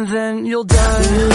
and then you'll die.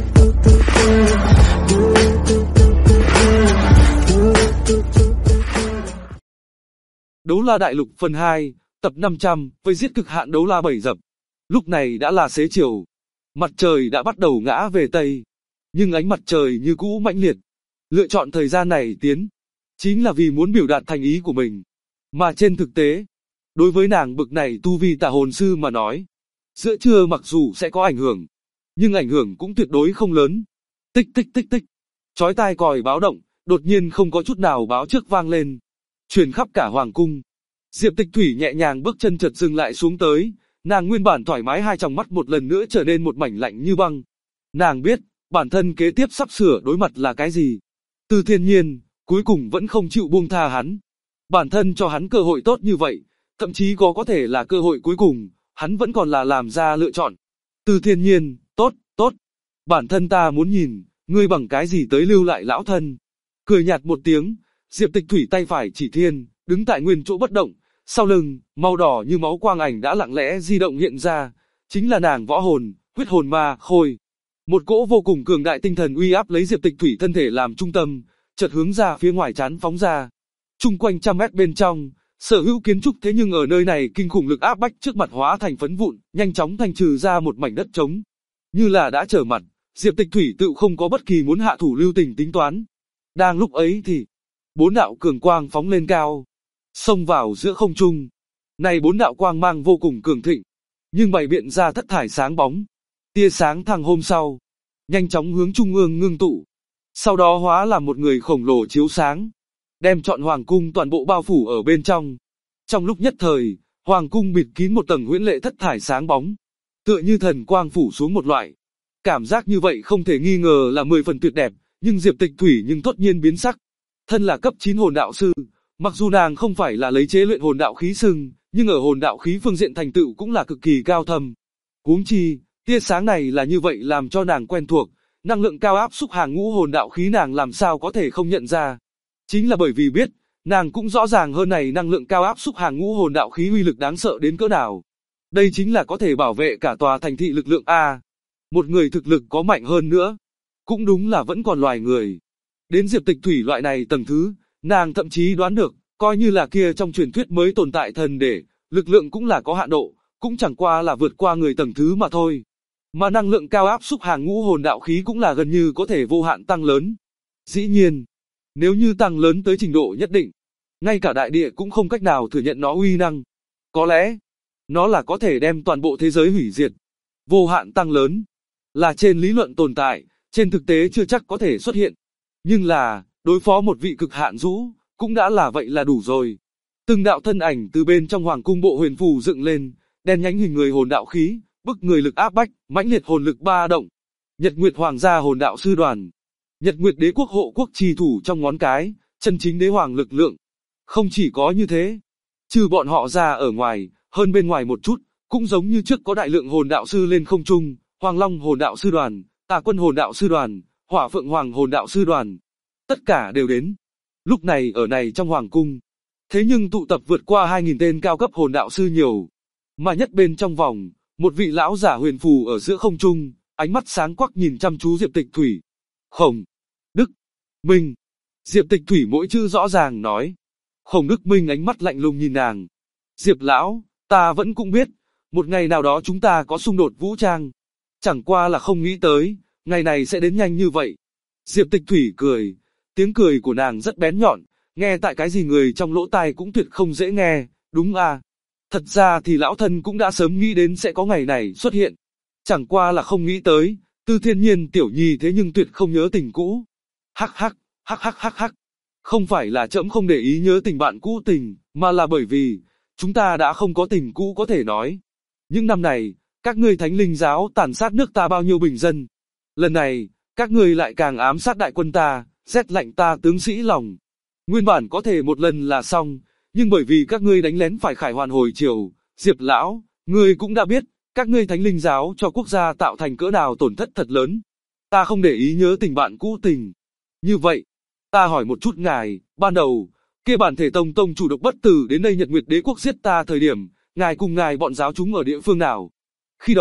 Đấu La Đại Lục phần 2, tập 500, vây giết cực hạn đấu la 7 dập. Lúc này đã là xế chiều. Mặt trời đã bắt đầu ngã về Tây. Nhưng ánh mặt trời như cũ mãnh liệt. Lựa chọn thời gian này tiến, chính là vì muốn biểu đạt thành ý của mình. Mà trên thực tế, đối với nàng bực này tu vi tà hồn sư mà nói, giữa trưa mặc dù sẽ có ảnh hưởng, nhưng ảnh hưởng cũng tuyệt đối không lớn. Tích tích tích tích, chói tai còi báo động, đột nhiên không có chút nào báo trước vang lên, truyền khắp cả hoàng cung. Diệp Tịch Thủy nhẹ nhàng bước chân chợt dừng lại xuống tới, nàng nguyên bản thoải mái hai tròng mắt một lần nữa trở nên một mảnh lạnh như băng. Nàng biết, bản thân kế tiếp sắp sửa đối mặt là cái gì. Từ Thiên Nhiên, cuối cùng vẫn không chịu buông tha hắn. Bản thân cho hắn cơ hội tốt như vậy, thậm chí có thể là cơ hội cuối cùng, hắn vẫn còn là làm ra lựa chọn. Từ Thiên Nhiên, tốt, tốt. Bản thân ta muốn nhìn, ngươi bằng cái gì tới lưu lại lão thân. Cười nhạt một tiếng, Diệp Tịch Thủy tay phải chỉ thiên, đứng tại nguyên chỗ bất động, sau lưng, màu đỏ như máu quang ảnh đã lặng lẽ di động hiện ra, chính là nàng võ hồn, huyết hồn ma khôi. Một cỗ vô cùng cường đại tinh thần uy áp lấy Diệp Tịch Thủy thân thể làm trung tâm, chợt hướng ra phía ngoài trán phóng ra. Chung quanh trăm mét bên trong, sở hữu kiến trúc thế nhưng ở nơi này kinh khủng lực áp bách trước mặt hóa thành phấn vụn, nhanh chóng thanh trừ ra một mảnh đất trống. Như là đã trở mặt, Diệp Tịch Thủy tự không có bất kỳ muốn hạ thủ lưu tình tính toán. Đang lúc ấy thì, bốn đạo cường quang phóng lên cao, xông vào giữa không trung. Này bốn đạo quang mang vô cùng cường thịnh, nhưng bày biện ra thất thải sáng bóng. Tia sáng thăng hôm sau, nhanh chóng hướng trung ương ngưng tụ. Sau đó hóa làm một người khổng lồ chiếu sáng, đem trọn hoàng cung toàn bộ bao phủ ở bên trong. Trong lúc nhất thời, hoàng cung bịt kín một tầng huyễn lệ thất thải sáng bóng, tựa như thần quang phủ xuống một loại. Cảm giác như vậy không thể nghi ngờ là 10 phần tuyệt đẹp, nhưng Diệp Tịch Thủy nhưng thốt nhiên biến sắc. Thân là cấp 9 hồn đạo sư, mặc dù nàng không phải là lấy chế luyện hồn đạo khí xưng, nhưng ở hồn đạo khí phương diện thành tựu cũng là cực kỳ cao thâm. Huống chi, tia sáng này là như vậy làm cho nàng quen thuộc, năng lượng cao áp xúc hàng ngũ hồn đạo khí nàng làm sao có thể không nhận ra. Chính là bởi vì biết, nàng cũng rõ ràng hơn này năng lượng cao áp xúc hàng ngũ hồn đạo khí uy lực đáng sợ đến cỡ nào. Đây chính là có thể bảo vệ cả tòa thành thị lực lượng A. Một người thực lực có mạnh hơn nữa, cũng đúng là vẫn còn loài người. Đến Diệp Tịch Thủy loại này tầng thứ, nàng thậm chí đoán được, coi như là kia trong truyền thuyết mới tồn tại thần để, lực lượng cũng là có hạn độ, cũng chẳng qua là vượt qua người tầng thứ mà thôi. Mà năng lượng cao áp xúc hàng ngũ hồn đạo khí cũng là gần như có thể vô hạn tăng lớn. Dĩ nhiên, nếu như tăng lớn tới trình độ nhất định, ngay cả đại địa cũng không cách nào thừa nhận nó uy năng. Có lẽ, nó là có thể đem toàn bộ thế giới hủy diệt. Vô hạn tăng lớn, là trên lý luận tồn tại, trên thực tế chưa chắc có thể xuất hiện. Nhưng là, đối phó một vị cực hạn rũ, cũng đã là vậy là đủ rồi. Từng đạo thân ảnh từ bên trong hoàng cung bộ huyền phù dựng lên, đen nhánh hình người hồn đạo khí, bức người lực áp bách, mãnh liệt hồn lực ba động. Nhật Nguyệt Hoàng gia hồn đạo sư đoàn, Nhật Nguyệt Đế quốc hộ quốc trì thủ trong ngón cái, chân chính đế hoàng lực lượng. Không chỉ có như thế, trừ bọn họ ra ở ngoài, hơn bên ngoài một chút, cũng giống như trước có đại lượng hồn đạo sư lên không trung, Hoàng Long hồn đạo sư đoàn, Tà Quân hồn đạo sư đoàn, Hỏa Phượng Hoàng hồn đạo sư đoàn. Tất cả đều đến. Lúc này ở này trong hoàng cung, thế nhưng tụ tập vượt qua 2000 tên cao cấp hồn đạo sư nhiều. Mà nhất bên trong vòng, một vị lão giả huyền phù ở giữa không trung, ánh mắt sáng quắc nhìn chăm chú Diệp Tịch Thủy. Khổng Đức Minh. Diệp Tịch Thủy mỗi chữ rõ ràng nói. Khổng Đức Minh ánh mắt lạnh lùng nhìn nàng. Diệp lão, ta vẫn cũng biết, một ngày nào đó chúng ta có xung đột vũ trang. Chẳng qua là không nghĩ tới, ngày này sẽ đến nhanh như vậy. Diệp Tịch Thủy cười, tiếng cười của nàng rất bén nhọn, nghe tại cái gì người trong lỗ tai cũng tuyệt không dễ nghe, đúng à. Thật ra thì lão thân cũng đã sớm nghĩ đến sẽ có ngày này xuất hiện. Chẳng qua là không nghĩ tới, Tư Thiên Nhiên tiểu nhi thế nhưng tuyệt không nhớ tình cũ. Hắc hắc, hắc hắc hắc hắc. Không phải là trẫm không để ý nhớ tình bạn cũ tình, mà là bởi vì, chúng ta đã không có tình cũ có thể nói. Những năm này, các ngươi Thánh Linh giáo tàn sát nước ta bao nhiêu bình dân. Lần này, các ngươi lại càng ám sát đại quân ta, rét lạnh ta tướng sĩ lòng. Nguyên bản có thể một lần là xong, nhưng bởi vì các ngươi đánh lén phải khải hoàn hồi triều, Diệp lão, ngươi cũng đã biết, các ngươi Thánh Linh giáo cho quốc gia tạo thành cỡ nào tổn thất thật lớn. Ta không để ý nhớ tình bạn cũ tình. Như vậy, ta hỏi một chút ngài, ban đầu, kia bản thể tông chủ độc bất tử đến đây Nhật Nguyệt Đế quốc giết ta thời điểm, ngài cùng ngài bọn giáo chúng ở địa phương nào? Khi đó,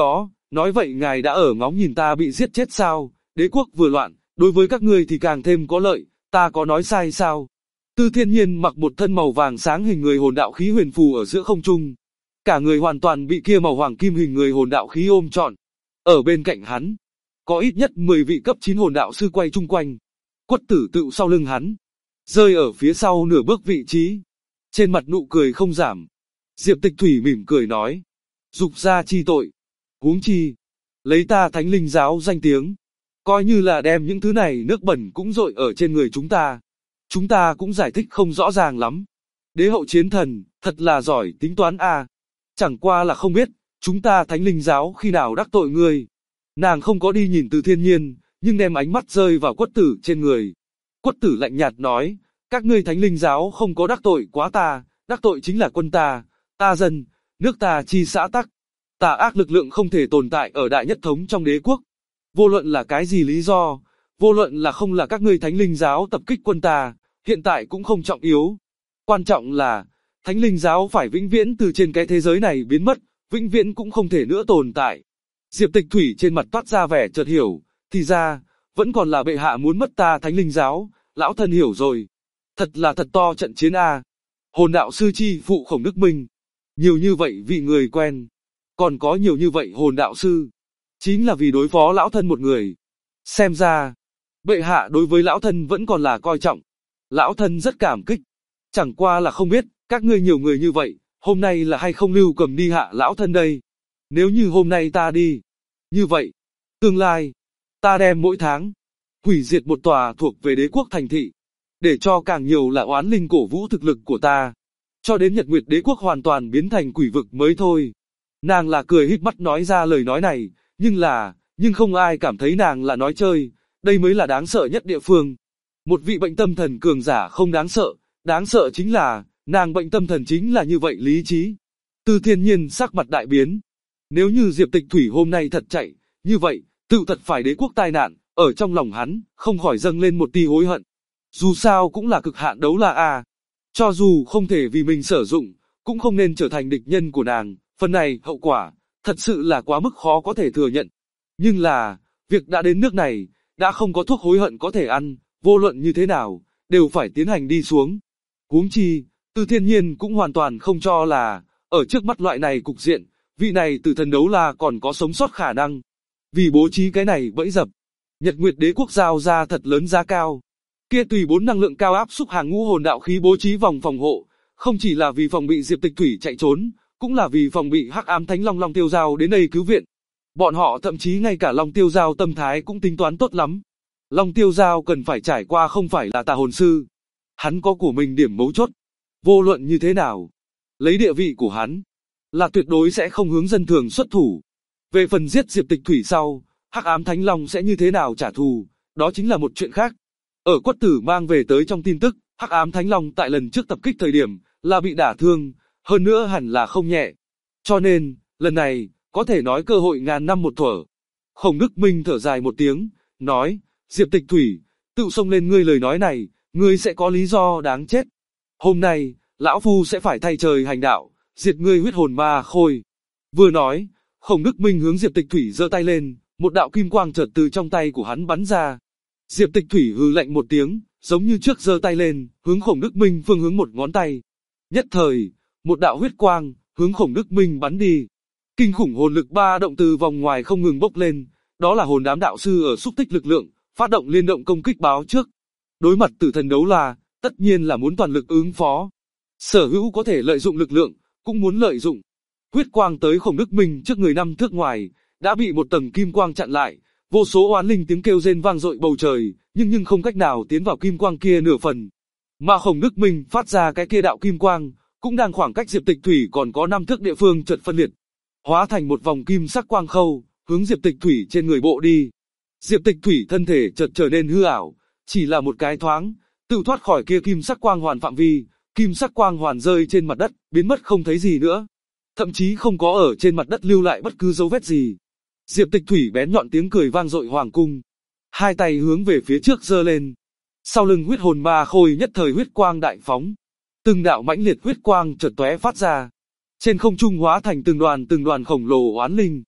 nói vậy ngài đã ở ngóng nhìn ta bị giết chết sao? Đế quốc vừa loạn, đối với các ngươi thì càng thêm có lợi, ta có nói sai sao? Tư Thiên Nhiên mặc một thân màu vàng sáng hình người hồn đạo khí huyền phù ở giữa không trung. Cả người hoàn toàn bị kia màu hoàng kim hình người hồn đạo khí ôm trọn. Ở bên cạnh hắn, có ít nhất 10 vị cấp 9 hồn đạo sư quay chung quanh. Quất Tử tựu sau lưng hắn, rơi ở phía sau nửa bước vị trí. Trên mặt nụ cười không giảm. Diệp Tịch Thủy mỉm cười nói, dục gia chi tội, huống chi, lấy ta Thánh Linh giáo danh tiếng, coi như là đem những thứ này nước bẩn cũng dội ở trên người chúng ta. Chúng ta cũng giải thích không rõ ràng lắm. Đế hậu chiến thần, thật là giỏi tính toán a. Chẳng qua là không biết, chúng ta Thánh Linh giáo khi nào đắc tội ngươi. Nàng không có đi nhìn Từ Thiên Nhiên, nhưng đem ánh mắt rơi vào Quất Tử trên người. Quất Tử lạnh nhạt nói, các ngươi Thánh Linh giáo không có đắc tội quá ta, đắc tội chính là quân ta, ta dân, nước ta chi xã tắc. Tà ác lực lượng không thể tồn tại ở đại nhất thống trong đế quốc. Vô luận là cái gì lý do, vô luận là không là các ngươi Thánh Linh giáo tập kích quân ta, hiện tại cũng không trọng yếu. Quan trọng là, Thánh Linh giáo phải vĩnh viễn từ trên cái thế giới này biến mất, vĩnh viễn cũng không thể nữa tồn tại. Diệp Tịch Thủy trên mặt toát ra vẻ chợt hiểu, thì ra, vẫn còn là bệ hạ muốn mất ta Thánh Linh giáo, lão thân hiểu rồi. Thật là thật to trận chiến a. Hồn đạo sư chi phụ Khổng Đức Minh. Nhiều như vậy vị người quen. Còn có nhiều như vậy hồn đạo sư. Chính là vì đối phó lão thân một người. Xem ra, bệ hạ đối với lão thân vẫn còn là coi trọng. Lão thân rất cảm kích. Chẳng qua là không biết, các ngươi nhiều người như vậy, hôm nay là hay không lưu cầm đi hạ lão thân đây. Nếu như hôm nay ta đi, như vậy, tương lai, ta đem mỗi tháng, hủy diệt một tòa thuộc về đế quốc thành thị, để cho càng nhiều là oán linh cổ vũ thực lực của ta, cho đến Nhật Nguyệt đế quốc hoàn toàn biến thành quỷ vực mới thôi. Nàng là cười híp mắt nói ra lời nói này, nhưng không ai cảm thấy nàng là nói chơi, đây mới là đáng sợ nhất địa phương. Một vị bệnh tâm thần cường giả không đáng sợ chính là, nàng bệnh tâm thần chính là như vậy lý trí. Tư Thiên Nhiên sắc mặt đại biến. Nếu như Diệp Tịch Thủy hôm nay thật chạy, như vậy, tự thật phải đế quốc tai nạn, ở trong lòng hắn, không khỏi dâng lên một tia hối hận. Dù sao cũng là cực hạn đấu la a. Cho dù không thể vì mình sử dụng, cũng không nên trở thành địch nhân của nàng, phần này hậu quả, thật sự là quá mức khó có thể thừa nhận. Nhưng là, việc đã đến nước này, đã không có thuốc hối hận có thể ăn, vô luận như thế nào, đều phải tiến hành đi xuống. Huống chi, Tư Thiên Nhiên cũng hoàn toàn không cho là, ở trước mắt loại này cục diện, vị này tử thần đấu la còn có sống sót khả năng. Vì bố trí cái này bẫy dập, Nhật Nguyệt đế quốc giao ra thật lớn giá cao. Kia tùy 4 năng lượng cao áp xúc hàng ngũ hồn đạo khí bố trí vòng phòng hộ, không chỉ là vì phòng bị Diệp Tịch Thủy chạy trốn, cũng là vì phòng bị Hắc Ám Thánh Long Tiêu Giao đến đây cứu viện. Bọn họ thậm chí ngay cả Long Tiêu Giao tâm thái cũng tính toán tốt lắm. Long Tiêu Giao cần phải trải qua không phải là tà hồn sư. Hắn có của mình điểm mấu chốt. Vô luận như thế nào, lấy địa vị của hắn, là tuyệt đối sẽ không hướng dân thường xuất thủ. Về phần giết Diệp Tịch Thủy sau, Hắc Ám Thánh Long sẽ như thế nào trả thù, đó chính là một chuyện khác. Ở Quất Tử mang về tới trong tin tức, Hắc Ám Thánh Long tại lần trước tập kích thời điểm, là bị đả thương, hơn nữa hẳn là không nhẹ. Cho nên, lần này, có thể nói cơ hội ngàn năm một thuở. Khổng Đức Minh thở dài một tiếng, nói, Diệp Tịch Thủy, tự xông lên ngươi lời nói này, ngươi sẽ có lý do đáng chết. Hôm nay, lão phu sẽ phải thay trời hành đạo, diệt ngươi huyết hồn ma khôi. Vừa nói, Khổng Đức Minh hướng Diệp Tịch Thủy giơ tay lên, một đạo kim quang chợt từ trong tay của hắn bắn ra. Diệp Tịch Thủy hừ lạnh một tiếng, giống như trước giơ tay lên, hướng Khổng Đức Minh phương hướng một ngón tay. Nhất thời, một đạo huyết quang, hướng Khổng Đức Minh bắn đi. Kinh khủng hồn lực ba động từ vòng ngoài không ngừng bốc lên, đó là hồn đám đạo sư ở xúc tích lực lượng, phát động liên động công kích báo trước. Đối mặt tử thần đấu la, tất nhiên là muốn toàn lực ứng phó. Sở hữu có thể lợi dụng lực lượng, cũng muốn lợi dụng. Huyết quang tới Khổng Đức Minh trước người 5 thước ngoài, đã bị một tầng kim quang chặn lại, vô số oán linh tiếng kêu rên vang dội bầu trời, nhưng không cách nào tiến vào kim quang kia nửa phần. Mà Khổng Đức Minh phát ra cái kia đạo kim quang, cũng đang khoảng cách Diệp Tịch Thủy còn có 5 thước địa phương chợt phân liệt, hóa thành một vòng kim sắc quang khâu, hướng Diệp Tịch Thủy trên người bộ đi. Diệp Tịch Thủy thân thể chợt trở nên hư ảo, chỉ là một cái thoáng, tự thoát khỏi kia kim sắc quang hoàn phạm vi, kim sắc quang hoàn rơi trên mặt đất, biến mất không thấy gì nữa. Thậm chí không có ở trên mặt đất lưu lại bất cứ dấu vết gì. Diệp Tịch Thủy bén nhọn tiếng cười vang dội hoàng cung, hai tay hướng về phía trước giơ lên. Sau lưng huyết hồn ma khôi nhất thời huyết quang đại phóng, từng đạo mãnh liệt huyết quang chợt tóe phát ra, trên không trung hóa thành từng đoàn khổng lồ oán linh.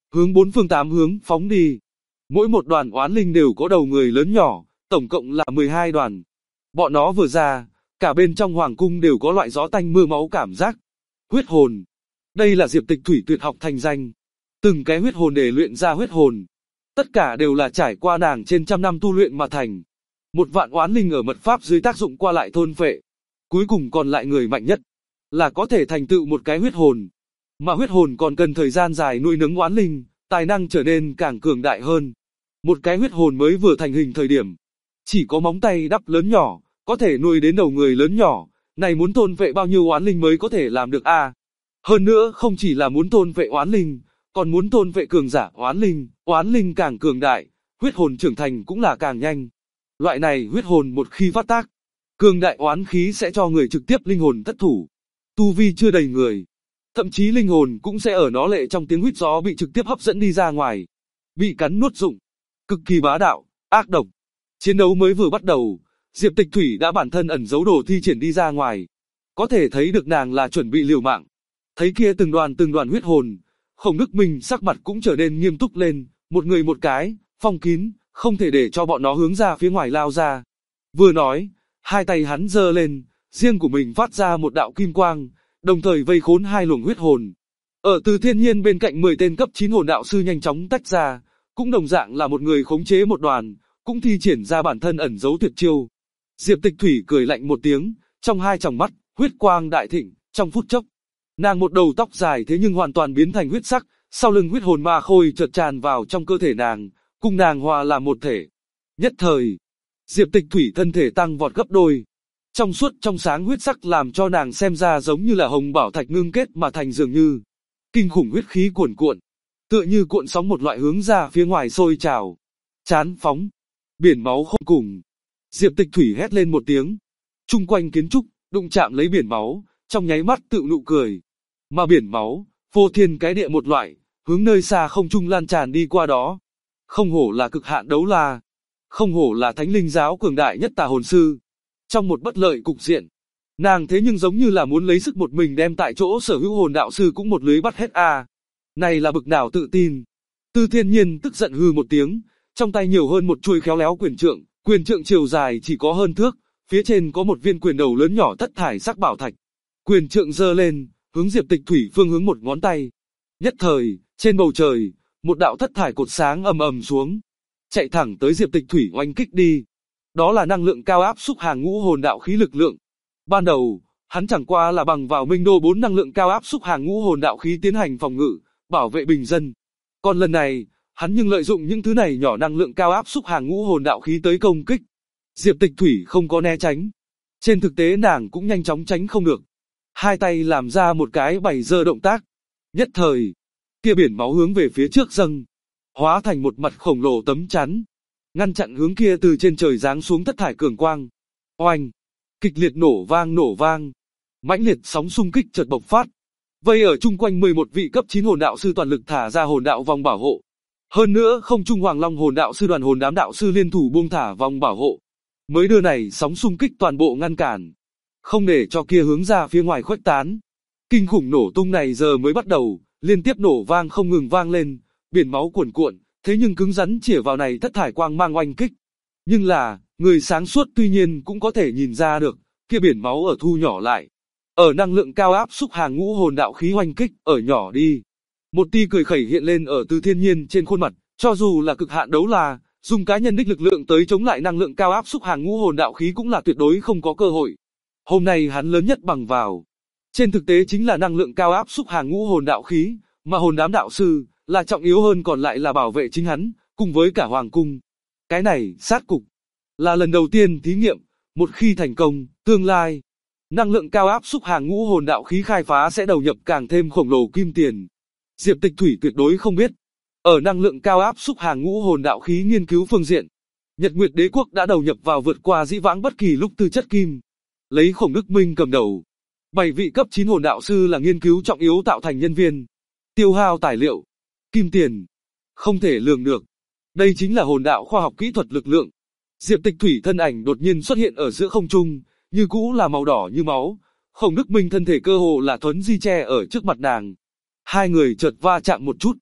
hướng bốn phương tám hướng phóng đi. Mỗi một đoàn oán linh đều có đầu người lớn nhỏ, tổng cộng là 12 đoàn. Bọn nó vừa ra, cả bên trong hoàng cung đều có loại gió tanh mưa máu cảm giác. Huyết hồn. Đây là Diệp Tịch Thủy tuyệt học thành danh. Từng cái huyết hồn để luyện ra huyết hồn. Tất cả đều là trải qua nàng trên trăm năm tu luyện mà thành. Một vạn oán linh ở mật pháp dưới tác dụng qua lại thôn phệ. Cuối cùng còn lại người mạnh nhất, là có thể thành tựu một cái huyết hồn. Mà huyết hồn còn cần thời gian dài nuôi nấng oán linh, tài năng trở nên càng cường đại hơn. Một cái huyết hồn mới vừa thành hình thời điểm, chỉ có móng tay đắp lớn nhỏ, có thể nuôi đến đầu người lớn nhỏ, này muốn thôn vệ bao nhiêu oán linh mới có thể làm được a? Hơn nữa không chỉ là muốn thôn vệ oán linh, còn muốn thôn vệ cường giả oán linh càng cường đại, huyết hồn trưởng thành cũng là càng nhanh. Loại này huyết hồn một khi phát tác, cường đại oán khí sẽ cho người trực tiếp linh hồn thất thủ. Tu vi chưa đầy người, thậm chí linh hồn cũng sẽ ở nó lệ trong tiếng huýt gió bị trực tiếp hấp dẫn đi ra ngoài, bị cắn nuốt dụng, cực kỳ bá đạo, ác độc. Chiến đấu mới vừa bắt đầu, Diệp Tịch Thủy đã bản thân ẩn giấu đồ thi triển đi ra ngoài, có thể thấy được nàng là chuẩn bị liều mạng. Thấy kia từng đoàn huyết hồn, Khổng Đức Minh sắc mặt cũng trở nên nghiêm túc lên, một người một cái, phong kín, không thể để cho bọn nó hướng ra phía ngoài lao ra. Vừa nói, hai tay hắn giơ lên, riêng của mình phát ra một đạo kim quang, đồng thời vây khốn hai luồng huyết hồn. Ở Từ Thiên Nhiên bên cạnh 10 tên cấp 9 hồn đạo sư nhanh chóng tách ra, cũng đồng dạng là một người khống chế một đoàn, cũng thi triển ra bản thân ẩn giấu tuyệt chiêu. Diệp Tịch Thủy cười lạnh một tiếng, trong hai tròng mắt, huyết quang đại thịnh, trong phút chốc. Nàng một đầu tóc dài thế nhưng hoàn toàn biến thành huyết sắc, sau lưng huyết hồn ma khôi chợt tràn vào trong cơ thể nàng, cùng nàng hòa làm một thể. Nhất thời, Diệp Tịch Thủy thân thể tăng vọt gấp đôi. Trong suốt trong sáng huyết sắc làm cho nàng xem ra giống như là hồng bảo thạch ngưng kết mà thành dường như. Kinh khủng huyết khí cuồn cuộn, tựa như cuộn sóng một loại hướng ra phía ngoài sôi trào. Chán phóng, biển máu không cùng. Diệp Tịch Thủy hét lên một tiếng. Chung quanh kiến trúc, đụng chạm lấy biển máu, trong nháy mắt tự nụ cười. Mà biển máu, phô thiên cái địa một loại, hướng nơi xa không trung lan tràn đi qua đó. Không hổ là cực hạn đấu la. Không hổ là thánh linh giáo cường đại nhất tà hồn sư. Trong một bất lợi cục diện, nàng thế nhưng giống như là muốn lấy sức một mình đem tại chỗ sở hữu hồn đạo sư cũng một lưới bắt hết a. Này là bực nào tự tin. Từ Thiên Nhiên tức giận hừ một tiếng, trong tay nhiều hơn một chuôi khéo léo quyền trượng chiều dài chỉ có hơn thước, phía trên có một viên quyền đầu lớn nhỏ thất thải sắc bảo thạch. Quyền trượng giơ lên, hướng Diệp Tịch Thủy phương hướng một ngón tay. Nhất thời, trên bầu trời, một đạo thất thải cột sáng ầm ầm xuống, chạy thẳng tới Diệp Tịch Thủy oanh kích đi. Đó là năng lượng cao áp xúc hàng ngũ hồn đạo khí lực lượng. Ban đầu, hắn chẳng qua là bằng vào Minh Đô 4 năng lượng cao áp xúc hàng ngũ hồn đạo khí tiến hành phòng ngự, bảo vệ bình dân. Còn lần này, hắn nhưng lợi dụng những thứ này nhỏ năng lượng cao áp xúc hàng ngũ hồn đạo khí tới công kích. Diệp Tịch Thủy không có né tránh. Trên thực tế nàng cũng nhanh chóng tránh không được. Hai tay làm ra một cái bảy giơ động tác. Nhất thời, kia biển máu hướng về phía trước dâng, hóa thành một mặt khổng lồ tấm chắn, ngăn chặn hướng kia từ trên trời giáng xuống thất thải cường quang. Oanh! Kịch liệt nổ vang. Mãnh liệt sóng xung kích chợt bộc phát. Vây ở chung quanh 11 vị cấp 9 hồn đạo sư toàn lực thả ra hồn đạo vòng bảo hộ. Hơn nữa không trung Hoàng Long hồn đạo sư đoàn hồn đám đạo sư liên thủ buông thả vòng bảo hộ. Mới đưa này sóng xung kích toàn bộ ngăn cản, không để cho kia hướng ra phía ngoài khuếch tán. Kinh khủng nổ tung này giờ mới bắt đầu, liên tiếp nổ vang không ngừng vang lên, biển máu cuồn cuộn, thế nhưng cứng rắn chĩa vào này thất thải quang mang oanh kích. Nhưng là, người sáng suốt tuy nhiên cũng có thể nhìn ra được, kia biển máu ở thu nhỏ lại. Ở năng lượng cao áp xúc hàng ngũ hồn đạo khí oanh kích, ở nhỏ đi. Một tia cười khẩy hiện lên ở Từ Thiên Nhiên trên khuôn mặt, cho dù là cực hạn đấu la, dùng cá nhân đích lực lượng tới chống lại năng lượng cao áp xúc hàng ngũ hồn đạo khí cũng là tuyệt đối không có cơ hội. Hôm nay hắn lớn nhất bằng vào. Trên thực tế chính là năng lượng cao áp xúc hàng ngũ hồn đạo khí, mà hồn đám đạo sư, là trọng yếu hơn còn lại là bảo vệ chính hắn, cùng với cả hoàng cung. Cái này, sát cục, là lần đầu tiên thí nghiệm, một khi thành công, tương lai, năng lượng cao áp xúc hàng ngũ hồn đạo khí khai phá sẽ đầu nhập càng thêm khổng lồ kim tiền. Diệp Tịch Thủy tuyệt đối không biết, ở năng lượng cao áp xúc hàng ngũ hồn đạo khí nghiên cứu phương diện, Nhật Nguyệt Đế quốc đã đầu nhập vào vượt qua dĩ vãng bất kỳ lúc tư chất kim. Lấy Khổng Đức Minh cầm đầu, 7 vị cấp 9 hồn đạo sư là nghiên cứu trọng yếu tạo thành nhân viên, tiêu hao tài liệu, kim tiền, không thể lường được. Đây chính là hồn đạo khoa học kỹ thuật lực lượng. Diệp Tịch Thủy thân ảnh đột nhiên xuất hiện ở giữa không trung, như cũ là màu đỏ như máu. Khổng Đức Minh thân thể cơ hồ là thuấn di che ở trước mặt nàng. Hai người chợt va chạm một chút,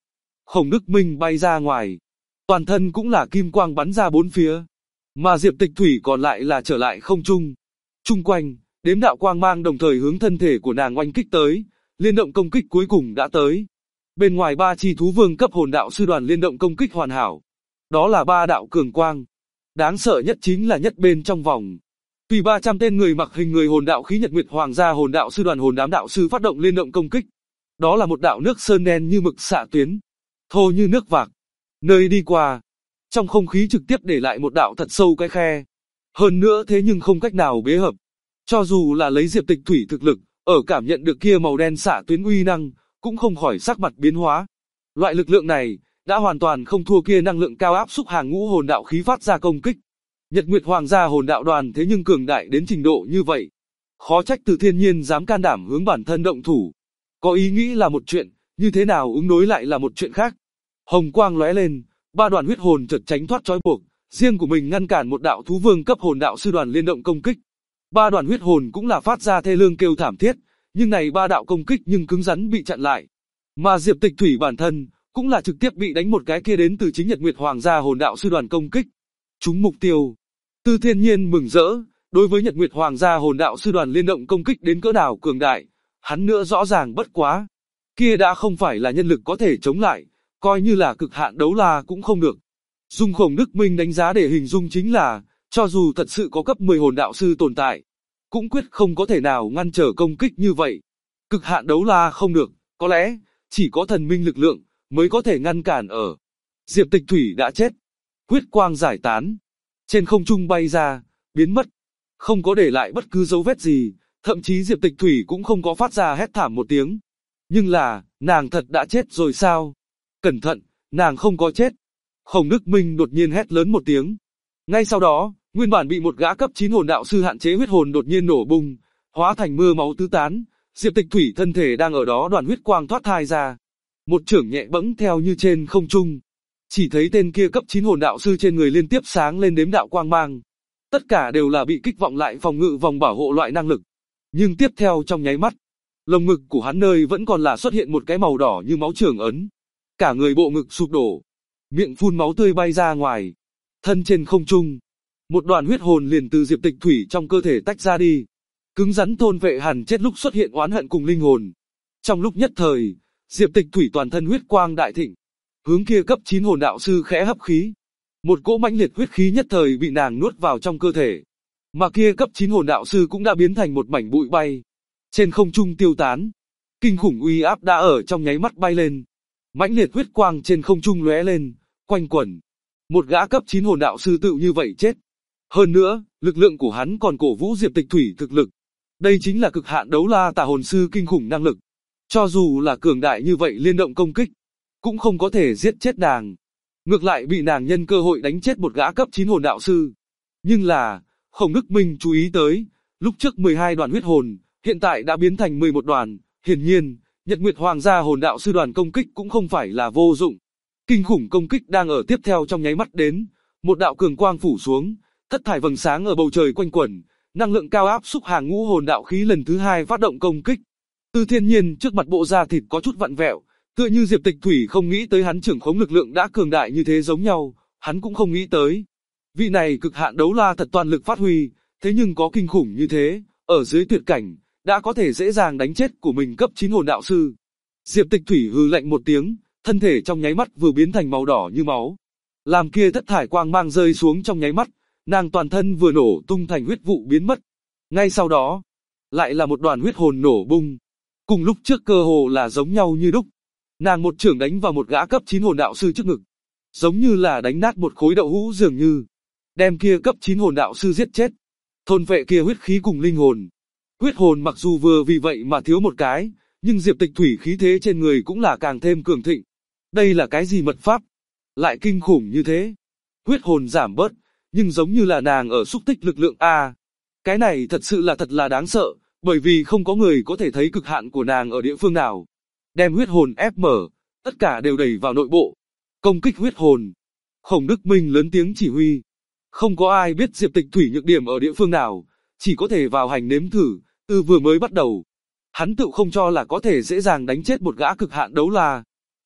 Khổng Đức Minh bay ra ngoài, toàn thân cũng là kim quang bắn ra bốn phía, mà Diệp Tịch Thủy còn lại là trở lại không trung. Chung quanh, đếm đạo quang mang đồng thời hướng thân thể của nàng oanh kích tới, liên động công kích cuối cùng đã tới. Bên ngoài ba chi thú vương cấp hồn đạo sư đoàn liên động công kích hoàn hảo. Đó là ba đạo cường quang. Đáng sợ nhất chính là nhất bên trong vòng. Tùy 300 tên người mặc hình người hồn đạo khí Nhật Nguyệt Hoàng gia hồn đạo sư đoàn hồn đám đạo sư phát động liên động công kích. Đó là một đạo nước sơn đen như mực xạ tuyến, thô như nước vạc. Nơi đi qua, trong không khí trực tiếp để lại một đạo thật sâu cái khe. Hơn nữa thế nhưng không cách nào bế hợp. Cho dù là lấy Diệp Tịch Thủy thực lực, ở cảm nhận được kia màu đen xạ tuyến uy năng, cũng không khỏi sắc mặt biến hóa. Loại lực lượng này, đã hoàn toàn không thua kia năng lượng cao áp xúc hàng ngũ hồn đạo khí phát ra công kích. Nhật Nguyệt Hoàng gia hồn đạo đoàn thế nhưng cường đại đến trình độ như vậy. Khó trách Từ Thiên Nhiên dám can đảm hướng bản thân động thủ. Có ý nghĩ là một chuyện, như thế nào ứng đối lại là một chuyện khác. Hồng quang lóe lên, ba đoàn huyết hồn chợt tránh thoát trói buộc, riêng của mình ngăn cản một đạo thú vương cấp hồn đạo sư đoàn liên động công kích. Ba đoàn huyết hồn cũng là phát ra thê lương kêu thảm thiết, nhưng này ba đạo công kích nhưng cứng rắn bị chặn lại. Mà Diệp Tịch Thủy bản thân, cũng là trực tiếp bị đánh một cái kia đến từ chính Nhật Nguyệt Hoàng gia hồn đạo sư đoàn công kích. Trúng mục tiêu. Từ Thiên Nhiên mừng rỡ, đối với Nhật Nguyệt Hoàng gia hồn đạo sư đoàn liên động công kích đến cỡ nào cường đại, hắn nữa rõ ràng bất quá. Kia đã không phải là nhân lực có thể chống lại, coi như là cực hạn đấu la cũng không được. Dùng Khổng Đức Minh đánh giá để hình dung chính là, cho dù thật sự có cấp 10 hồn đạo sư tồn tại, cũng quyết không có thể nào ngăn trở công kích như vậy. Cực hạn đấu la không được, có lẽ, chỉ có thần minh lực lượng, mới có thể ngăn cản ở. Diệp Tịch Thủy đã chết. Huyết quang giải tán. Trên không trung bay ra, biến mất. Không có để lại bất cứ dấu vết gì, thậm chí Diệp Tịch Thủy cũng không có phát ra hét thảm một tiếng. Nhưng là, nàng thật đã chết rồi sao? Cẩn thận, nàng không có chết. Khổng Đức Minh đột nhiên hét lớn một tiếng. Ngay sau đó, nguyên bản bị một gã cấp 9 hồn đạo sư hạn chế huyết hồn đột nhiên nổ bung, hóa thành mưa máu tứ tán. Diệp Tịch Thủy thân thể đang ở đó đoàn huyết quang thoát thai ra. Một chưởng nhẹ bẫng theo như trên không trung. Chỉ thấy tên kia cấp 9 hồn đạo sư trên người liên tiếp sáng lên đếm đạo quang mang. Tất cả đều là bị kích vọng lại phòng ngự vòng bảo hộ loại năng lực. Nhưng tiếp theo trong nháy mắt, lồng ngực của hắn nơi vẫn còn là xuất hiện một cái màu đỏ như máu chưởng ấn. Cả người bộ ngực sụp đổ, miệng phun máu tươi bay ra ngoài. Thân trên không trung, một đoàn huyết hồn liền từ Diệp Tịch Thủy trong cơ thể tách ra đi. Cứng rắn thôn vệ hẳn chết lúc xuất hiện oán hận cùng linh hồn. Trong lúc nhất thời, Diệp Tịch Thủy toàn thân huyết quang đại thịnh, hướng kia cấp 9 hồn đạo sư khẽ hấp khí. Một cỗ mãnh liệt huyết khí nhất thời bị nàng nuốt vào trong cơ thể. Mà kia cấp 9 hồn đạo sư cũng đã biến thành một mảnh bụi bay, trên không trung tiêu tán. Kinh khủng uy áp đã ở trong nháy mắt bay lên. Mãnh liệt huyết quang trên không trung lóe lên, quanh quẩn. Một gã cấp 9 hồn đạo sư tự như vậy chết. Hơn nữa, lực lượng của hắn còn cổ vũ Diệp Tịch Thủy thực lực. Đây chính là cực hạn đấu la tà hồn sư kinh khủng năng lực. Cho dù là cường đại như vậy liên động công kích, cũng không có thể giết chết nàng. Ngược lại bị nàng nhân cơ hội đánh chết một gã cấp 9 hồn đạo sư. Nhưng là, Khổng Đức Minh chú ý tới, lúc trước 12 đoàn huyết hồn, hiện tại đã biến thành 11 đoàn. Hiển nhiên, Nhật Nguyệt Hoàng gia hồn đạo sư đoàn công kích cũng không phải là vô dụng. Kinh khủng công kích đang ở tiếp theo trong nháy mắt đến, một đạo cường quang phủ xuống, thất thải vầng sáng ở bầu trời quanh quẩn, năng lượng cao áp xúc hàng ngũ hồn đạo khí lần thứ 2 phát động công kích. Từ Thiên Nhiên trước mặt bộ da thịt có chút vặn vẹo, tựa như Diệp Tịch Thủy không nghĩ tới hắn trưởng khống lực lượng đã cường đại như thế giống nhau, hắn cũng không nghĩ tới. Vị này cực hạn đấu la thật toàn lực phát huy, thế nhưng có kinh khủng như thế, ở dưới tuyệt cảnh, đã có thể dễ dàng đánh chết của mình cấp 9 hồn đạo sư. Diệp Tịch Thủy hừ lạnh một tiếng, thân thể trong nháy mắt vừa biến thành màu đỏ như máu. Làm kia thất thải quang mang rơi xuống trong nháy mắt, nàng toàn thân vừa nổ tung thành huyết vụ biến mất. Ngay sau đó, lại là một đoàn huyết hồn nổ bung. Cùng lúc trước cơ hồ là giống nhau như đúc. Nàng một chưởng đánh vào một gã cấp 9 hồn đạo sư trước ngực. Giống như là đánh nát một khối đậu hũ dường như. Đem kia cấp 9 hồn đạo sư giết chết. Thôn vệ kia huyết khí cùng linh hồn. Huyết hồn mặc dù vừa vì vậy mà thiếu một cái, nhưng Diệp Tịch Thủy khí thế trên người cũng là càng thêm cường thịnh. Đây là cái gì mật pháp? Lại kinh khủng như thế. Huyết hồn giảm bớt, nhưng giống như là nàng ở xúc tích lực lượng A. Cái này thật sự là thật là đáng sợ, bởi vì không có người có thể thấy cực hạn của nàng ở địa phương nào. Đem huyết hồn ép mở, tất cả đều đẩy vào nội bộ. Công kích huyết hồn. Khổng Đức Minh lớn tiếng chỉ huy. Không có ai biết Diệp Tịch Thủy nhược điểm ở địa phương nào, chỉ có thể vào hành nếm thử, từ vừa mới bắt đầu. Hắn tự không cho là có thể dễ dàng đánh chết một gã cực hạn đấu la.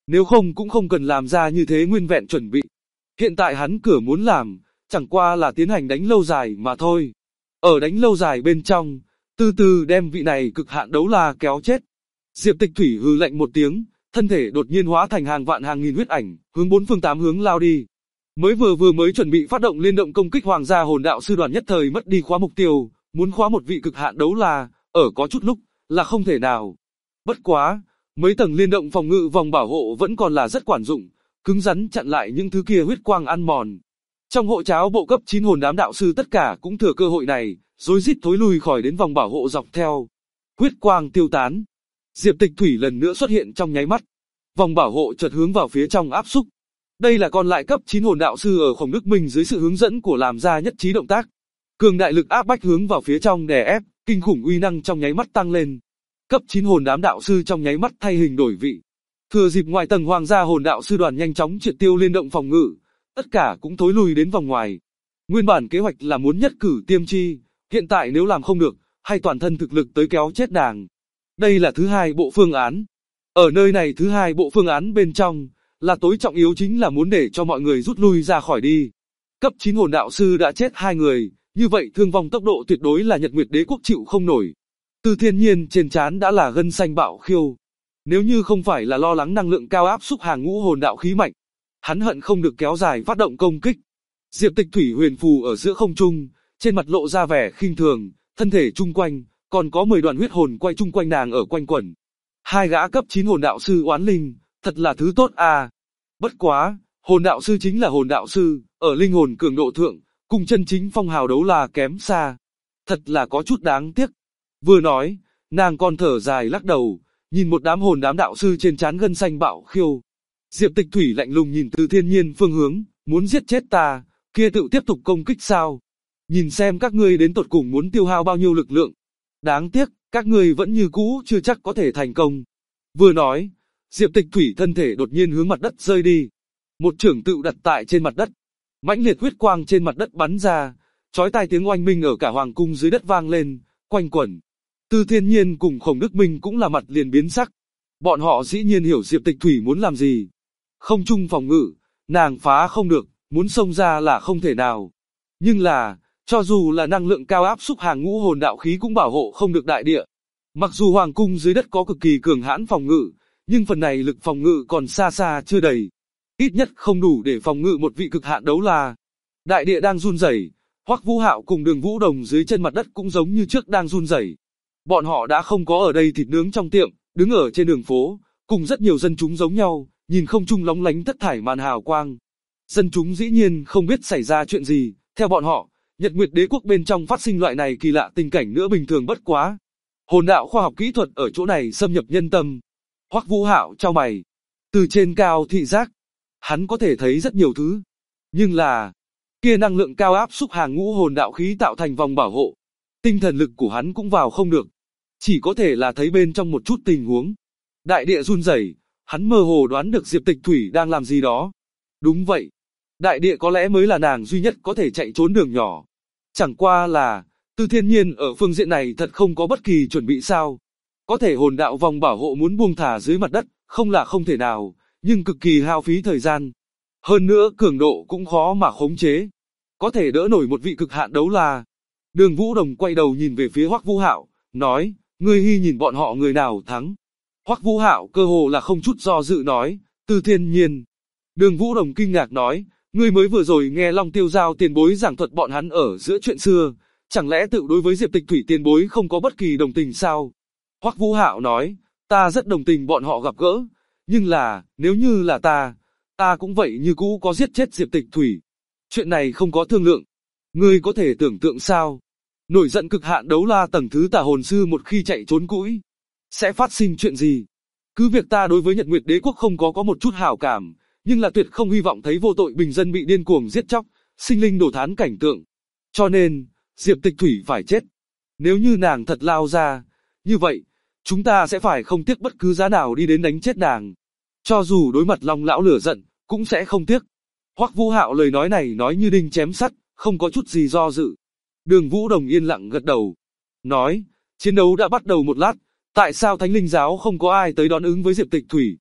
Nếu không cũng không cần làm ra như thế nguyên vẹn chuẩn bị. Hiện tại hắn cửa muốn làm, chẳng qua là tiến hành đánh lâu dài mà thôi. Ở đánh lâu dài bên trong, từ từ đem vị này cực hạn đấu la kéo chết. Diệp Tịch Thủy hừ lạnh một tiếng, thân thể đột nhiên hóa thành hàng vạn hàng nghìn huyết ảnh, hướng bốn phương tám hướng lao đi. Mới chuẩn bị phát động liên động công kích Hoàng gia Hồn Đạo sư đoàn nhất thời mất đi khóa mục tiêu, muốn khóa một vị cực hạn đấu la, ở có chút lúc là không thể nào. Bất quá, mấy tầng liên động phòng ngự vòng bảo hộ vẫn còn là rất quản dụng, cứng rắn chặn lại những thứ kia huyết quang ăn mòn. Trong hộ cháo bộ cấp 9 hồn đám đạo sư tất cả cũng thừa cơ hội này, rối rít thối lui khỏi đến vòng bảo hộ dọc theo. Huyết quang tiêu tán. Diệp Tịch Thủy lần nữa xuất hiện trong nháy mắt. Vòng bảo hộ chợt hướng vào phía trong áp xúc. Đây là còn lại cấp 9 hồn đạo sư ở Khổng Đức Minh dưới sự hướng dẫn của làm ra nhất trí động tác. Cường đại lực áp bách hướng vào phía trong đè ép, kinh khủng uy năng trong nháy mắt tăng lên. Cấp 9 hồn đám đạo sư trong nháy mắt thay hình đổi vị. Thừa dịp ngoài tầng Hoàng gia Hồn Đạo sư đoàn nhanh chóng triệt tiêu liên động phòng ngự, tất cả cũng thối lui đến vòng ngoài. Nguyên bản kế hoạch là muốn nhất cử tiêm chi, hiện tại nếu làm không được, hay toàn thân thực lực tới kéo chết nàng. Đây là thứ hai bộ phương án. Ở nơi này thứ hai bộ phương án bên trong, là tối trọng yếu chính là muốn để cho mọi người rút lui ra khỏi đi. Cấp 9 hồn đạo sư đã chết 2 người, như vậy thương vong tốc độ tuyệt đối là Nhật Nguyệt Đế quốc chịu không nổi. Từ Thiên Nhiên trên trán đã là gân xanh bạo khiêu. Nếu như không phải là lo lắng năng lượng cao áp xúc hàng ngũ hồn đạo khí mạnh, hắn hận không được kéo dài phát động công kích. Diệp Tịch Thủy huyền phù ở giữa không trung, trên mặt lộ ra vẻ khinh thường, thân thể chung quanh, còn có 10 đoàn huyết hồn quay chung quanh nàng ở quanh quẩn. Hai gã cấp 9 hồn đạo sư oán linh, thật là thứ tốt à. Bất quá, hồn đạo sư chính là hồn đạo sư, ở linh hồn cường độ thượng, cùng chân chính phong hào đấu la kém xa. Thật là có chút đáng tiếc. Vừa nói, nàng còn thở dài lắc đầu, nhìn một đám hồn đám đạo sư trên trán gân xanh bạo khiêu. Diệp Tịch Thủy lạnh lùng nhìn Từ Thiên Nhiên phương hướng, muốn giết chết ta, kia tự tiếp tục công kích sao? Nhìn xem các ngươi đến tột cùng muốn tiêu hao bao nhiêu lực lượng. Đáng tiếc, các ngươi vẫn như cũ chưa chắc có thể thành công. Vừa nói, Diệp Tịch Thủy thân thể đột nhiên hướng mặt đất rơi đi. Một chưởng tự đặt tại trên mặt đất. Mãnh liệt huyết quang trên mặt đất bắn ra, chói tai tiếng oanh minh ở cả hoàng cung dưới đất vang lên, quanh quẩn. Từ Thiên Nhiên cùng Khổng Đức Minh cũng là mặt liền biến sắc. Bọn họ dĩ nhiên hiểu Diệp Tịch Thủy muốn làm gì. Không chung phòng ngự, nàng phá không được, muốn xông ra là không thể nào. Nhưng là, cho dù là năng lượng cao áp xúc hàng ngũ hồn đạo khí cũng bảo hộ không được đại địa. Mặc dù hoàng cung dưới đất có cực kỳ cường hãn phòng ngự, nhưng phần này lực phòng ngự còn xa xa chưa đầy. Ít nhất không đủ để phòng ngự một vị cực hạn đấu la. Đại địa đang run rẩy, Hoắc Vũ Hạo cùng Đường Vũ Đồng dưới chân mặt đất cũng giống như trước đang run rẩy. Bọn họ đã không có ở đây thịt nướng trong tiệm, đứng ở trên đường phố, cùng rất nhiều dân chúng giống nhau, nhìn không trung lóng lánh thất thải màn hào quang. Dân chúng dĩ nhiên không biết xảy ra chuyện gì, theo bọn họ, Nhật Nguyệt Đế quốc bên trong phát sinh loại này kỳ lạ tình cảnh nữa bình thường bất quá. Hồn đạo khoa học kỹ thuật ở chỗ này xâm nhập nhân tâm. Hoắc Vũ Hạo chau mày, từ trên cao thị giác, hắn có thể thấy rất nhiều thứ, nhưng là kia năng lượng cao áp xúc hàng ngũ hồn đạo khí tạo thành vòng bảo hộ, tinh thần lực của hắn cũng vào không được, chỉ có thể là thấy bên trong một chút tình huống. Đại địa run rẩy, hắn mơ hồ đoán được Diệp Tịch Thủy đang làm gì đó. Đúng vậy, đại địa có lẽ mới là nàng duy nhất có thể chạy trốn đường nhỏ. Chẳng qua là, Từ Thiên Nhiên ở phương diện này thật không có bất kỳ chuẩn bị sao. Có thể hồn đạo vòng bảo hộ muốn buông thả dưới mặt đất, không là không thể nào, nhưng cực kỳ hao phí thời gian. Hơn nữa cường độ cũng khó mà khống chế. Có thể đỡ nổi một vị cực hạn đấu la. Đường Vũ Đồng quay đầu nhìn về phía Hoắc Vũ Hạo, nói, ngươi hy nhìn bọn họ người nào thắng. Hoắc Vũ Hạo cơ hồ là không chút do dự nói, Từ Thiên Nhiên. Đường Vũ Đồng kinh ngạc nói, ngươi mới vừa rồi nghe Long Tiêu Giao tiền bối giảng thuật bọn hắn ở giữa chuyện xưa, chẳng lẽ tự đối với Diệp Tịch Thủy tiền bối không có bất kỳ đồng tình sao? Hoắc Vũ Hạo nói, ta rất đồng tình bọn họ gặp gỡ, nhưng là, nếu như là ta cũng vậy như cũ có giết chết Diệp Tịch Thủy. Chuyện này không có thương lượng. Ngươi có thể tưởng tượng sao? Nổi giận cực hạn đấu la tầng thứ tà hồn sư một khi chạy trốn cũi, sẽ phát sinh chuyện gì? Cứ việc ta đối với Nhật Nguyệt Đế quốc không có một chút hảo cảm, nhưng là tuyệt không hy vọng thấy vô tội bình dân bị điên cuồng giết chóc, sinh linh đổ thán cảnh tượng. Cho nên, Diệp Tịch Thủy phải chết. Nếu như nàng thật lao ra, như vậy, chúng ta sẽ phải không tiếc bất cứ giá nào đi đến đánh chết nàng. Cho dù đối mặt Long lão lửa giận, cũng sẽ không tiếc. Hoắc Vũ Hạo lời nói này nói như đinh chém sắt, không có chút gì do dự. Đường Vũ Đồng yên lặng gật đầu, nói, chiến đấu đã bắt đầu một lát, tại sao Thánh Linh giáo không có ai tới đón ứng với Diệp Tịch Thủy?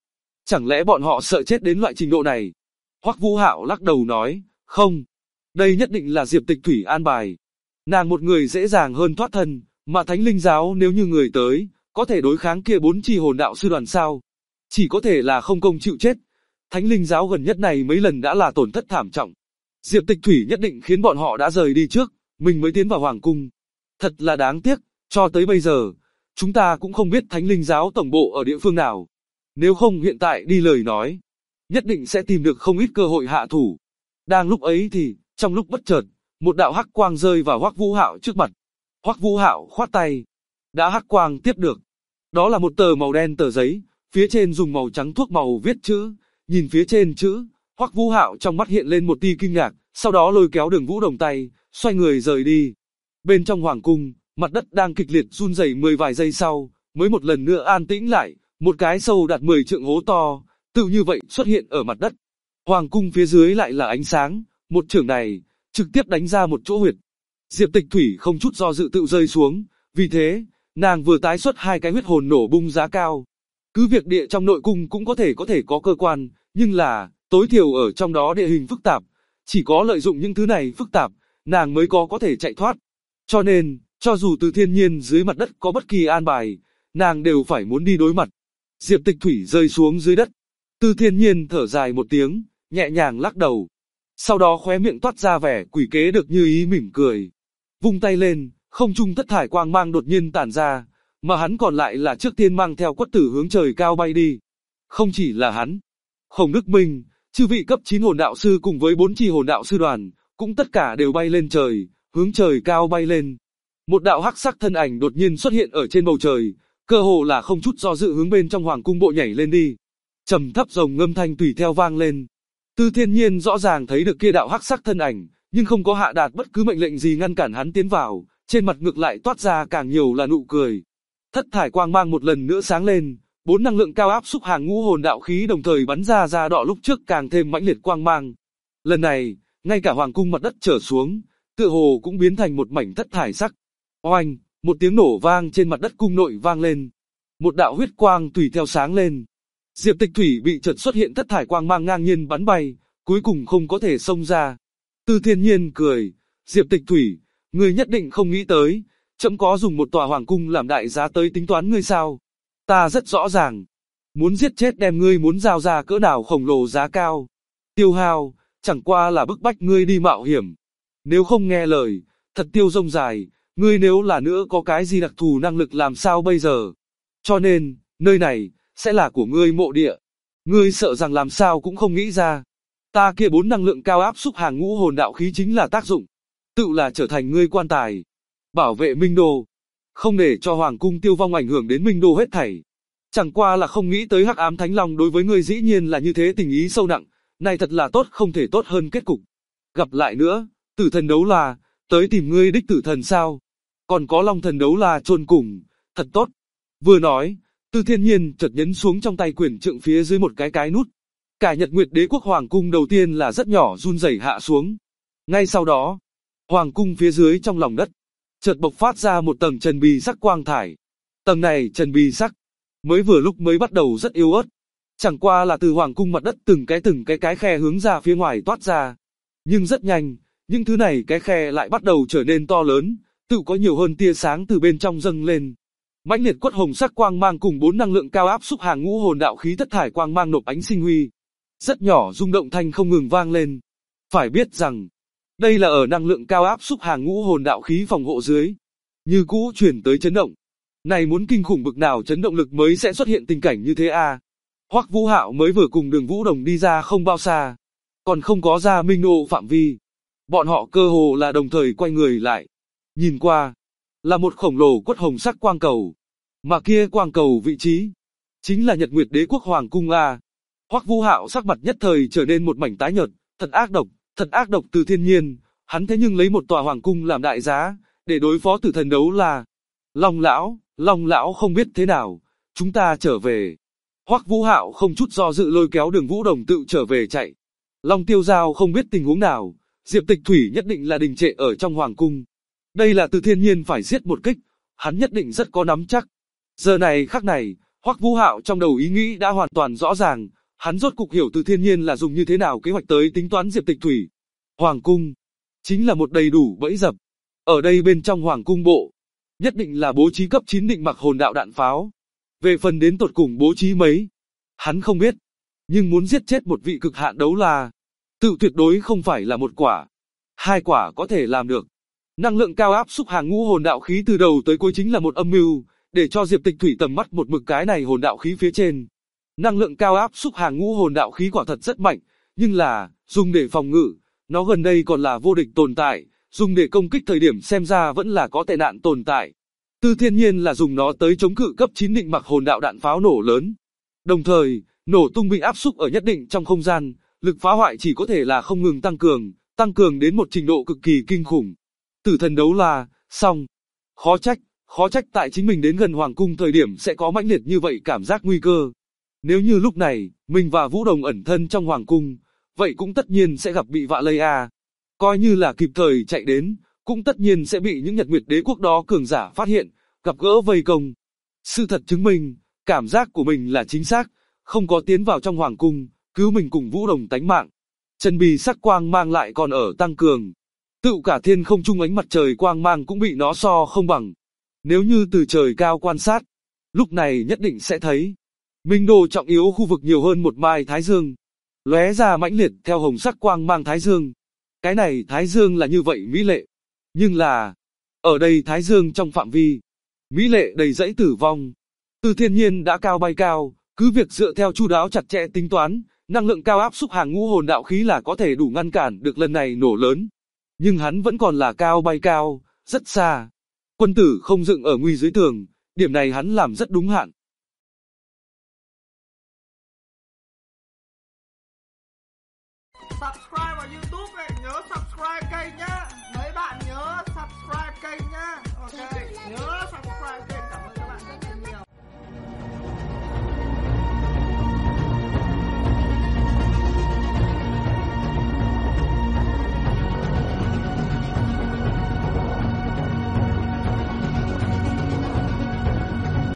Chẳng lẽ bọn họ sợ chết đến loại trình độ này? Hoắc Vũ Hạo lắc đầu nói, không, đây nhất định là Diệp Tịch Thủy an bài. Nàng một người dễ dàng hơn thoát thân, mà Thánh Linh giáo nếu như người tới, có thể đối kháng kia 4 chi hồn đạo sư đoàn sao? Chỉ có thể là không công chịu chết. Thánh Linh giáo gần nhất này mấy lần đã là tổn thất thảm trọng. Diệp Tịch Thủy nhất định khiến bọn họ đã rời đi trước, mình mới tiến vào hoàng cung. Thật là đáng tiếc, cho tới bây giờ, chúng ta cũng không biết Thánh Linh giáo tổng bộ ở địa phương nào. Nếu không hiện tại đi lời nói, nhất định sẽ tìm được không ít cơ hội hạ thủ. Đang lúc ấy thì, trong lúc bất chợt, một đạo hắc quang rơi vào Hoắc Vũ Hạo trước mặt. Hoắc Vũ Hạo khoát tay, đã hắc quang tiếp được. Đó là một tờ màu đen tờ giấy, phía trên dùng màu trắng thuốc màu viết chữ. Nhìn phía trên chữ, Hoắc Vũ Hạo trong mắt hiện lên một tia kinh ngạc, sau đó lôi kéo Đường Vũ Đồng tay, xoay người rời đi. Bên trong hoàng cung, mặt đất đang kịch liệt run rẩy 10 vài giây sau, mới một lần nữa an tĩnh lại, một cái sâu đạt 10 trượng hố to, tự như vậy xuất hiện ở mặt đất. Hoàng cung phía dưới lại là ánh sáng, một chưởng này, trực tiếp đánh ra một chỗ huyệt. Diệp Tịch Thủy không chút do dự tự rơi xuống, vì thế, nàng vừa tái xuất 2 cái huyết hồn nổ bung giá cao. Cứ việc địa trong nội cung cũng có thể có cơ quan, nhưng là, tối thiểu ở trong đó địa hình phức tạp, chỉ có lợi dụng những thứ này phức tạp, nàng mới có thể chạy thoát. Cho nên, cho dù Từ Thiên Nhiên dưới mặt đất có bất kỳ an bài, nàng đều phải muốn đi đối mặt. Diệp Tịch Thủy rơi xuống dưới đất. Từ Thiên Nhiên thở dài một tiếng, nhẹ nhàng lắc đầu. Sau đó khóe miệng toát ra vẻ quỷ kế được như ý mỉm cười. Vung tay lên, không trung thất thải quang mang đột nhiên tản ra, mà hắn còn lại là trước tiên mang theo Quất Tử hướng trời cao bay đi. Không chỉ là hắn, Khổng Đức Minh, chư vị cấp 9 hồn đạo sư cùng với 4 chi hồn đạo sư đoàn, cũng tất cả đều bay lên trời, hướng trời cao bay lên. Một đạo hắc sắc thân ảnh đột nhiên xuất hiện ở trên bầu trời, cơ hồ là không chút do dự hướng bên trong hoàng cung bộ nhảy lên đi. Trầm thấp rồng ngâm thanh tùy theo vang lên. Từ Thiên Nhiên rõ ràng thấy được kia đạo hắc sắc thân ảnh, nhưng không có hạ đạt bất cứ mệnh lệnh gì ngăn cản hắn tiến vào, trên mặt ngược lại toát ra càng nhiều là nụ cười. Thất thải quang mang một lần nữa sáng lên, 4 năng lượng cao áp xúc hàng ngũ hồn đạo khí đồng thời bắn ra đọ lúc trước càng thêm mãnh liệt quang mang. Lần này, ngay cả hoàng cung mặt đất trở xuống, tựa hồ cũng biến thành một mảnh thất thải sắc. Oanh, một tiếng nổ vang trên mặt đất cung nội vang lên. Một đạo huyết quang tùy theo sáng lên. Diệp Tịch Thủy bị chợt xuất hiện thất thải quang mang ngang nhiên bắn bay, cuối cùng không có thể xông ra. Từ Thiên Nhiên cười, Diệp Tịch Thủy, ngươi nhất định không nghĩ tới, trẫm có dùng một tòa hoàng cung làm đại giá tới tính toán ngươi sao? Ta rất rõ ràng, muốn giết chết đem ngươi muốn giao ra cỡ nào khổng lồ giá cao. Tiêu hao, chẳng qua là bức bách ngươi đi mạo hiểm. Nếu không nghe lời, thật tiêu rông dài, ngươi nếu là nữa có cái gì đặc thù năng lực làm sao bây giờ? Cho nên, nơi này, sẽ là của ngươi mộ địa. Ngươi sợ rằng làm sao cũng không nghĩ ra. Ta kia 4 năng lượng cao áp xúc hàng ngũ hồn đạo khí chính là tác dụng. Tự là trở thành ngươi quan tài. Bảo vệ Minh Đô. Không để cho hoàng cung tiêu vong ảnh hưởng đến Minh Đô hết thảy. Chẳng qua là không nghĩ tới Hắc Ám Thánh Long đối với ngươi dĩ nhiên là như thế tình ý sâu nặng. Này thật là tốt không thể tốt hơn kết cục. Gặp lại nữa, Tử Thần Đấu La, tới tìm ngươi đích tử thần sao? Còn có Long Thần Đấu La chôn cùng, thật tốt. Vừa nói, Từ Thiên Nhiên chợt nhấn xuống trong tay quyền trượng phía dưới một cái nút. Cả Nhật Nguyệt Đế quốc hoàng cung đầu tiên là rất nhỏ run rẩy hạ xuống. Ngay sau đó, hoàng cung phía dưới trong lòng đất, chợt bộc phát ra một tầng trần bì sắc quang thải. Tầng này trần bì sắc, mới vừa lúc mới bắt đầu rất yếu ớt. Chẳng qua là từ hoàng cung mặt đất từng cái khe hướng ra phía ngoài toát ra. Nhưng rất nhanh, những thứ này cái khe lại bắt đầu trở nên to lớn, tự có nhiều hơn tia sáng từ bên trong dâng lên. Mãnh liệt quất hồng sắc quang mang cùng 4 năng lượng cao áp xúc hàng ngũ hồn đạo khí thất thải quang mang nộp ánh sinh huy. Rất nhỏ rung động thanh không ngừng vang lên. Phải biết rằng, đây là ở năng lượng cao áp xúc hàng ngũ hồn đạo khí phòng hộ dưới. Như cũ chuyển tới chấn động. Này muốn kinh khủng bực nào chấn động lực mới sẽ xuất hiện tình cảnh như thế à? Hoắc Vũ Hạo mới vừa cùng Đường Vũ Đồng đi ra không bao xa. Còn không có ra Minh Đô phạm vi. Bọn họ cơ hồ là đồng thời quay người lại. Nhìn qua, là một khổng lồ quất hồng sắc quang cầu. Mà kia quang cầu vị trí, chính là Nhật Nguyệt Đế quốc hoàng cung a. Hoắc Vũ Hạo sắc mặt nhất thời trở nên một mảnh tái nhợt, thật ác độc Từ Thiên Nhiên, hắn thế nhưng lấy một tòa hoàng cung làm đại giá, để đối phó Tử Thần Đấu La. Long lão không biết thế nào, chúng ta trở về. Hoắc Vũ Hạo không chút do dự lôi kéo Đường Vũ Đồng tự trở về chạy. Long Tiêu Giao không biết tình huống nào, Diệp Tịch Thủy nhất định là đình trệ ở trong hoàng cung. Đây là Từ Thiên Nhiên phải giết một kích, hắn nhất định rất có nắm chắc. Giờ này khắc này, Hoắc Vũ Hạo trong đầu ý nghĩ đã hoàn toàn rõ ràng, Hắn rốt cục hiểu Từ Thiên Nhiên là dùng như thế nào kế hoạch tới tính toán Diệp Tịch Thủy. Hoàng cung chính là một đầy đủ bẫy dập. Ở đây bên trong Hoàng cung bộ, nhất định là bố trí cấp 9 định mặc hồn đạo đạn pháo. Về phần đến tột cùng bố trí mấy, hắn không biết. Nhưng muốn giết chết một vị cực hạn đấu la, tự tuyệt đối không phải là một quả. 2 quả có thể làm được. Năng lượng cao áp xúc hàng ngũ hồn đạo khí từ đầu tới cuối chính là một âm mưu, để cho Diệp Tịch Thủy tầm mắt một mực cái này hồn đạo khí phía trên. Năng lượng cao áp xúc hàng ngũ hồn đạo khí quả thật rất mạnh, nhưng là, dùng để phòng ngự, nó gần đây còn là vô địch tồn tại, dùng để công kích thời điểm xem ra vẫn là có tệ nạn tồn tại. Từ Thiên Nhiên là dùng nó tới chống cự cấp 9 định mặc hồn đạo đạn pháo nổ lớn. Đồng thời, nổ tung bị áp xúc ở nhất định trong không gian, lực phá hoại chỉ có thể là không ngừng tăng cường đến một trình độ cực kỳ kinh khủng. Tử thần đấu la, xong. Khó trách tại chính mình đến gần Hoàng cung thời điểm sẽ có mãnh liệt như vậy cảm giác nguy cơ. Nếu như lúc này, mình và Vũ Đồng ẩn thân trong Hoàng cung, vậy cũng tất nhiên sẽ gặp bị vạ lây a. Coi như là kịp thời chạy đến, cũng tất nhiên sẽ bị những Nhật Nguyệt Đế quốc đó cường giả phát hiện, gặp gỡ vây công. Sự thật chứng minh, cảm giác của mình là chính xác, không có tiến vào trong Hoàng cung, cứu mình cùng Vũ Đồng tánh mạng. Chân bì sắc quang mang lại còn ở tăng cường. Tự cả thiên không trung ánh mặt trời quang mang cũng bị nó so không bằng. Nếu như từ trời cao quan sát, lúc này nhất định sẽ thấy Minh Đô trọng yếu khu vực nhiều hơn một mai thái dương, lóe ra mãnh liệt theo hồng sắc quang mang thái dương. Cái này thái dương là như vậy mỹ lệ, nhưng là ở đây thái dương trong phạm vi mỹ lệ đầy dẫy tử vong. Từ Thiên Nhiên đã cao bay cao, cứ việc dựa theo chu đáo chặt chẽ tính toán, năng lượng cao áp xúc hàng ngũ hồn đạo khí là có thể đủ ngăn cản được lần này nổ lớn. Nhưng hắn vẫn còn là cao bay cao, rất xa. Quân tử không dựng ở nguy dưới tường, điểm này hắn làm rất đúng hạn. Subscribe vào YouTube này, nhớ subscribe kênh nhá. Mấy bạn nhớ subscribe kênh nhá. Ok.